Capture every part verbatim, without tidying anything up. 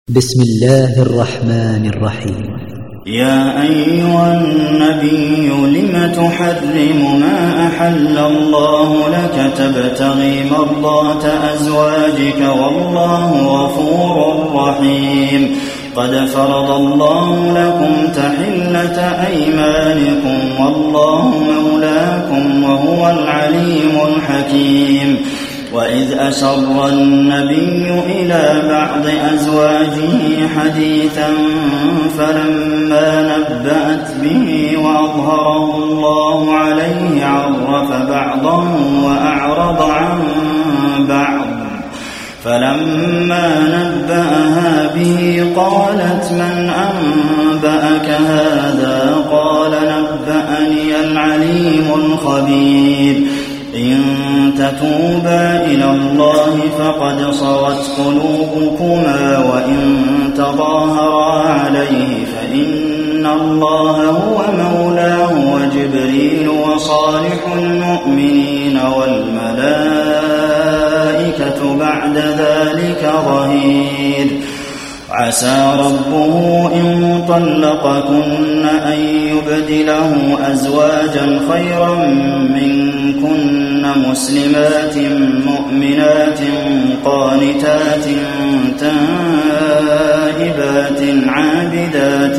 بسم الله الرحمن الرحيم. يا أيها النبي لم تحرم ما أحل الله لك تبتغي مرضات أزواجك والله غفور رحيم. قد فرض الله لكم تحلة أيمانكم والله مولاكم وهو العليم الحكيم. وإذ أسر النبي إلى بعض أزواجه حديثا فلما نبأت به وأظهره الله عليه عرف بعضه وأعرض عن بعض. فلما نبأها به قالت من أنبأك هذا؟ قال نبأني العليم الخبير. إن تتوبا إلى الله فقد صغت قلوبكما وإن تظاهرا عليه فإن الله هو مولاه وجبريل وصالح المؤمنين والملائكة بعد ذلك ظهير. عسى ربه إن طلقكن أن يبدله أزواجا خيرا منكن مسلمات مؤمنات قانتات تائبات عابدات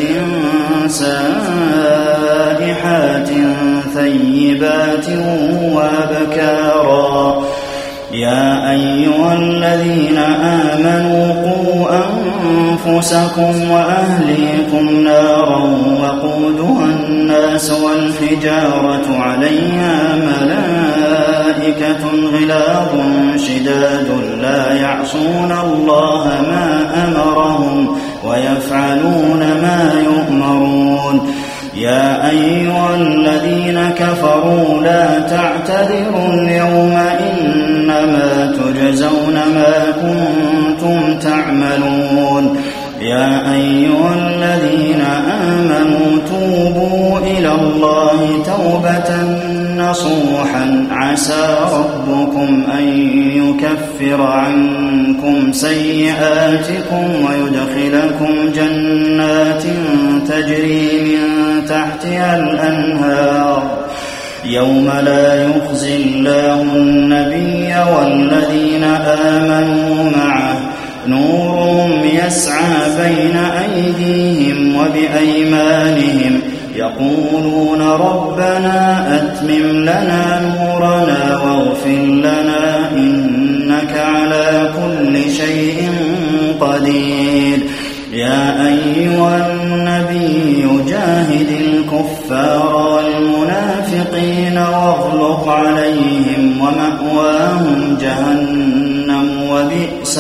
سائحات ثيبات وأبكارا. يا أيها الذين آمنوا قوا أنفسكم وأهليكم نارا وقودها الناس والحجارة عليها ملائكة غلاظ شداد لا يعصون الله ما أمرهم ويفعلون ما يؤمرون. يا أيها الذين كفروا لا تعتذروا اليوم إنما تجزون ما كنتم تعملون. يا أيها الذين آمنوا توبوا إلى الله توبة نصوحا عسى ربكم أن يكفر عنكم سيئاتكم ويدخلكم جنات تجري من تحتها الأنهار يوم لا يخزي الله النبي والذين آمنوا معه نورهم يسعى بين أيديهم وبأيمانهم يقولون ربنا أتمم لنا نورنا واغفر لنا إنك على كل شيء قدير. يا أيها النبي جاهد الكفار والمنافقين واغلظ عليهم ومأواهم جهنم وبئس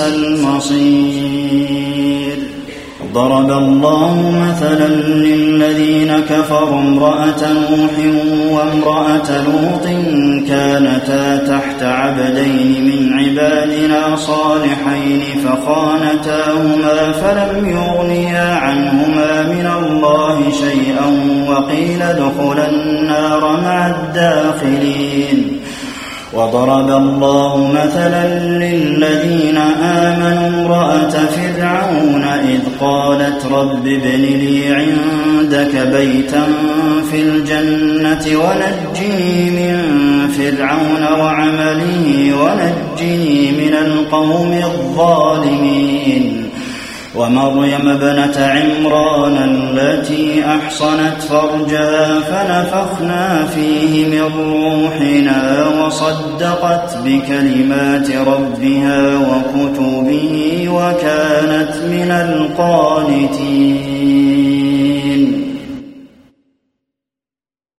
المصير. ضرب الله مثلا للذين كفروا امرأة نوح وامرأة لوط كانتا تحت عبدين من عبادنا صالحين فخانتاهما فلم يغنيا عنهما من الله شيئا وقيل ادخلا النار مع الداخلين. وضرب الله مثلا للذين آمنوا امرأة فرعون إذ قالت رب ابن لي عندك بيتا في الجنة ونجني من فرعون وعمله ونجني من القوم الظالمين. ومريم ابنة عمران التي أحصنت فرجها فنفخنا فيه من روحنا وصدقت بكلمات ربها وكتبه وكانت من القانتين.